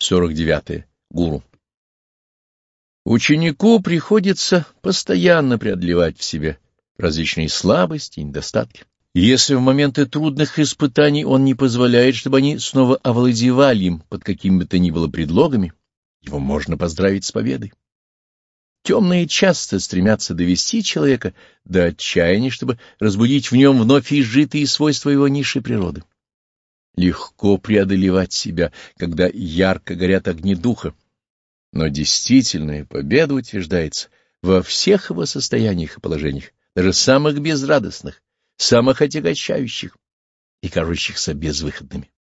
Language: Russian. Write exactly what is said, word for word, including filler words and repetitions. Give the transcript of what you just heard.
сорок девятое. Гуру. Ученику приходится постоянно преодолевать в себе различные слабости и недостатки. Если в моменты трудных испытаний он не позволяет, чтобы они снова овладевали им под какими бы то ни было предлогами, его можно поздравить с победой. Темные часто стремятся довести человека до отчаяния, чтобы разбудить в нем вновь изжитые свойства его низшей природы. Легко преодолевать себя, когда ярко горят огни духа, но действительная победа утверждается во всех его состояниях и положениях, даже самых безрадостных, самых отягощающих и кажущихся безвыходными.